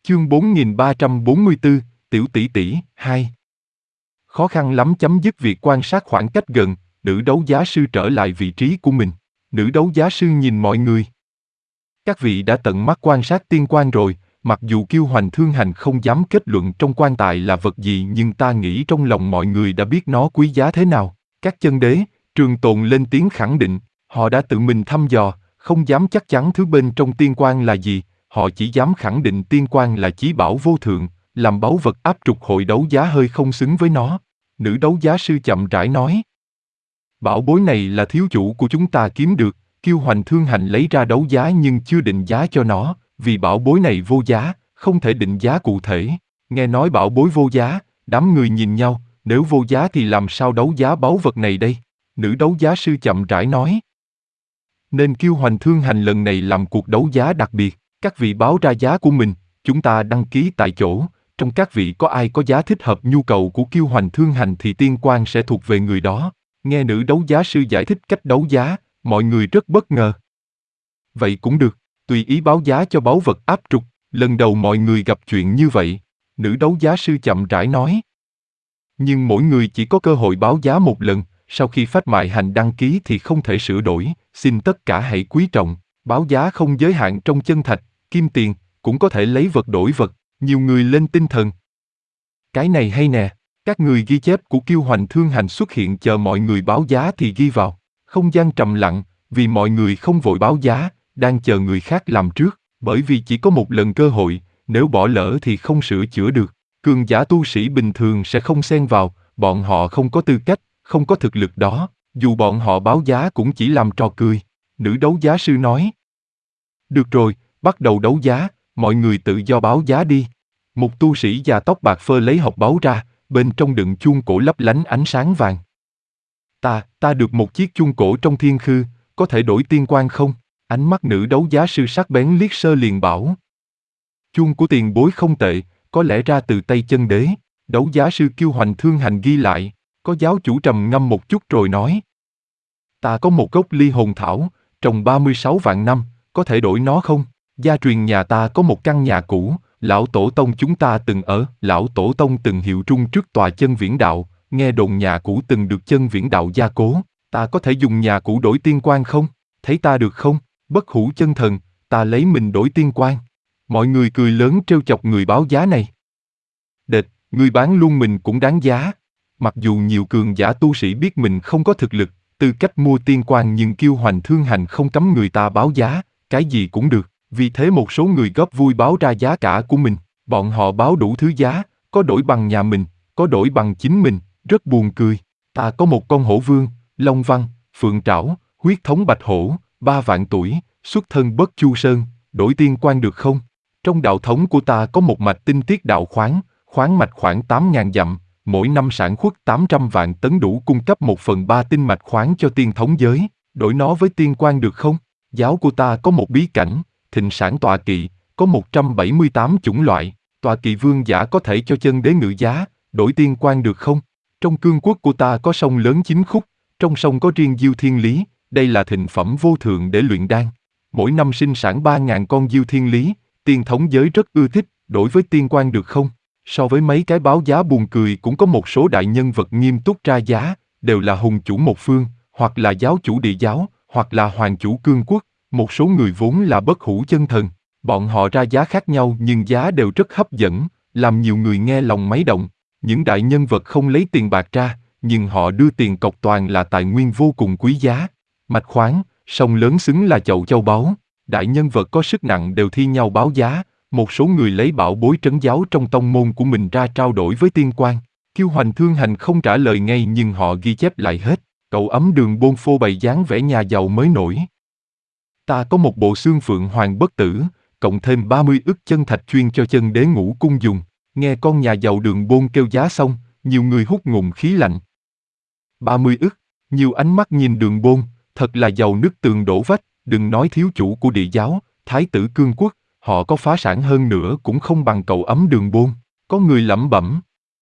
Chương 4344, Tiểu tỷ tỷ, 2. Khó khăn lắm chấm dứt việc quan sát khoảng cách gần, nữ đấu giá sư trở lại vị trí của mình. Nữ đấu giá sư nhìn mọi người. Các vị đã tận mắt quan sát tiên quan rồi, mặc dù Kiêu Hoành Thương Hành không dám kết luận trong quan tài là vật gì nhưng ta nghĩ trong lòng mọi người đã biết nó quý giá thế nào. Các chân đế, Trường Tồn lên tiếng khẳng định, họ đã tự mình thăm dò, không dám chắc chắn thứ bên trong tiên quan là gì, họ chỉ dám khẳng định tiên quan là chí bảo vô thượng, làm báu vật áp trục hội đấu giá hơi không xứng với nó. Nữ đấu giá sư chậm rãi nói. Bảo bối này là thiếu chủ của chúng ta kiếm được, Kiêu Hoành Thương Hành lấy ra đấu giá nhưng chưa định giá cho nó, vì bảo bối này vô giá, không thể định giá cụ thể. Nghe nói bảo bối vô giá, đám người nhìn nhau, nếu vô giá thì làm sao đấu giá báu vật này đây? Nữ đấu giá sư chậm rãi nói. Nên Kiêu Hoành Thương Hành lần này làm cuộc đấu giá đặc biệt, các vị báo ra giá của mình, chúng ta đăng ký tại chỗ. Trong các vị có ai có giá thích hợp nhu cầu của Kiêu Hoành Thương Hành thì tiên quan sẽ thuộc về người đó. Nghe nữ đấu giá sư giải thích cách đấu giá, mọi người rất bất ngờ. Vậy cũng được, tùy ý báo giá cho báu vật áp trục, lần đầu mọi người gặp chuyện như vậy. Nữ đấu giá sư chậm rãi nói. Nhưng mỗi người chỉ có cơ hội báo giá một lần, sau khi phách mại hành đăng ký thì không thể sửa đổi, xin tất cả hãy quý trọng, báo giá không giới hạn trong chân thạch, kim tiền, cũng có thể lấy vật đổi vật, nhiều người lên tinh thần. Cái này hay nè, các người ghi chép của Kiêu Hoành Thương Hành xuất hiện chờ mọi người báo giá thì ghi vào. Không gian trầm lặng, vì mọi người không vội báo giá, đang chờ người khác làm trước, bởi vì chỉ có một lần cơ hội, nếu bỏ lỡ thì không sửa chữa được. Cường giả tu sĩ bình thường sẽ không xen vào, bọn họ không có tư cách, không có thực lực đó, dù bọn họ báo giá cũng chỉ làm trò cười. Nữ đấu giá sư nói. Được rồi, bắt đầu đấu giá, mọi người tự do báo giá đi. Một tu sĩ già tóc bạc phơ lấy hộp báu ra, bên trong đựng chuông cổ lấp lánh ánh sáng vàng. Ta được một chiếc chuông cổ trong thiên khư, có thể đổi tiên quan không? Ánh mắt nữ đấu giá sư sắc bén liếc sơ liền bảo. Chuông của tiền bối không tệ, có lẽ ra từ tay chân đế. Đấu giá sư Kiêu Hoành Thương Hành ghi lại, có giáo chủ trầm ngâm một chút rồi nói. Ta có một gốc ly hồn thảo, trồng 36 vạn năm, có thể đổi nó không? Gia truyền nhà ta có một căn nhà cũ, lão tổ tông chúng ta từng ở, lão tổ tông từng hiệu trung trước tòa chân viễn đạo, nghe đồn nhà cũ từng được chân viễn đạo gia cố, ta có thể dùng nhà cũ đổi tiên quan không? Thấy ta được không? Bất hủ chân thần, ta lấy mình đổi tiên quan. Mọi người cười lớn trêu chọc người báo giá này. Đệt, người bán luôn mình cũng đáng giá. Mặc dù nhiều cường giả tu sĩ biết mình không có thực lực, tư cách mua tiên quan nhưng Kiêu Hoành Thương Hành không cấm người ta báo giá, cái gì cũng được. Vì thế một số người góp vui báo ra giá cả của mình, bọn họ báo đủ thứ giá, có đổi bằng nhà mình, có đổi bằng chính mình, rất buồn cười. Ta có một con hổ vương, long văn, phượng trảo, huyết thống bạch hổ, 3 vạn tuổi, xuất thân Bất Chu Sơn, đổi tiên quan được không? Trong đạo thống của ta có một mạch tinh tiết đạo khoáng mạch khoảng 8.000 dặm, mỗi năm sản xuất 800 vạn tấn đủ cung cấp 1/3 tinh mạch khoáng cho tiên thống giới, đổi nó với tiên quan được không? Giáo của ta có một bí cảnh, thịnh sản tọa kỵ, có 178 chủng loại, tọa kỵ vương giả có thể cho chân đế ngự giá, đổi tiên quan được không? Trong cương quốc của ta có sông lớn 9 khúc, trong sông có riêng diêu thiên lý, đây là thịnh phẩm vô thượng để luyện đan. Mỗi năm sinh sản 3.000 con diêu thiên lý, tiên thống giới rất ưa thích, đổi với tiên quan được không? So với mấy cái báo giá buồn cười cũng có một số đại nhân vật nghiêm túc ra giá, đều là hùng chủ một phương, hoặc là giáo chủ địa giáo, hoặc là hoàng chủ cương quốc. Một số người vốn là bất hủ chân thần, bọn họ ra giá khác nhau nhưng giá đều rất hấp dẫn, làm nhiều người nghe lòng máy động. Những đại nhân vật không lấy tiền bạc ra, nhưng họ đưa tiền cọc toàn là tài nguyên vô cùng quý giá. Mạch khoáng, sông lớn xứng là chậu châu báu, đại nhân vật có sức nặng đều thi nhau báo giá, một số người lấy bảo bối trấn giáo trong tông môn của mình ra trao đổi với tiên quan. Kiêu Hoành Thương Hành không trả lời ngay nhưng họ ghi chép lại hết. Cậu ấm Đường Bôn phô bày dáng vẻ nhà giàu mới nổi. Ta có một bộ xương phượng hoàng bất tử, cộng thêm 30 ức chân thạch chuyên cho chân đế ngũ cung dùng. Nghe con nhà giàu Đường Bôn kêu giá xong, nhiều người hút ngụm khí lạnh. 30 ức, nhiều ánh mắt nhìn Đường Bôn, thật là giàu nứt tường đổ vách, đừng nói thiếu chủ của địa giáo, thái tử cương quốc, họ có phá sản hơn nữa cũng không bằng cậu ấm Đường Bôn. Có người lẩm bẩm.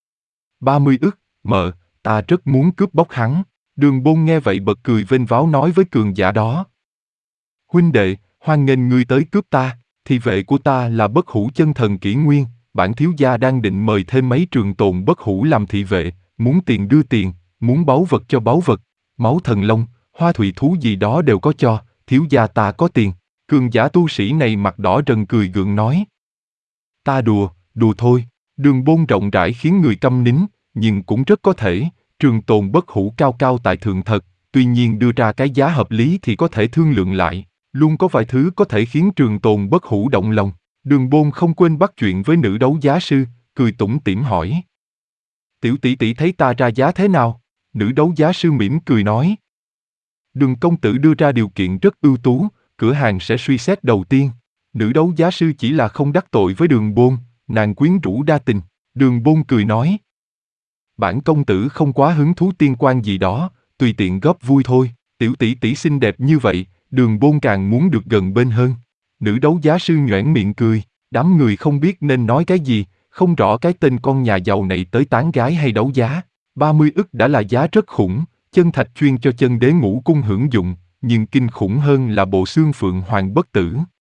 30 ức, mợ, ta rất muốn cướp bóc hắn. Đường Bôn nghe vậy bật cười vênh váo nói với cường giả đó. Huynh đệ, hoan nghênh ngươi tới cướp ta. Thị vệ của ta là bất hủ chân thần kỷ nguyên, bản thiếu gia đang định mời thêm mấy trường tồn bất hủ làm thị vệ, muốn tiền đưa tiền, muốn báu vật cho báu vật, máu thần long, hoa thủy thú gì đó đều có cho, thiếu gia ta có tiền. Cường giả tu sĩ này mặt đỏ rần cười gượng nói. Ta đùa, đùa thôi. Đường Bôn rộng rãi khiến người câm nín, nhưng cũng rất có thể, trường tồn bất hủ cao cao tại thượng thật, tuy nhiên đưa ra cái giá hợp lý thì có thể thương lượng lại, luôn có vài thứ có thể khiến trường tồn bất hủ động lòng. Đường Bôn không quên bắt chuyện với nữ đấu giá sư, cười tủm tỉm hỏi. Tiểu tỷ tỷ thấy ta ra giá thế nào? Nữ đấu giá sư mỉm cười nói. Đường công tử đưa ra điều kiện rất ưu tú, cửa hàng sẽ suy xét đầu tiên. Nữ đấu giá sư chỉ là không đắc tội với Đường Bôn, nàng quyến rũ đa tình. Đường Bôn cười nói. Bản công tử không quá hứng thú tiên quan gì đó, tùy tiện góp vui thôi. Tiểu tỷ tỷ xinh đẹp như vậy, Đường Bôn càng muốn được gần bên hơn. Nữ đấu giá sư nhoẻn miệng cười, đám người không biết nên nói cái gì, không rõ cái tên con nhà giàu này tới tán gái hay đấu giá. 30 ức đã là giá rất khủng, chân thạch chuyên cho chân đế ngũ cung hưởng dụng, nhưng kinh khủng hơn là bộ xương phượng hoàng bất tử.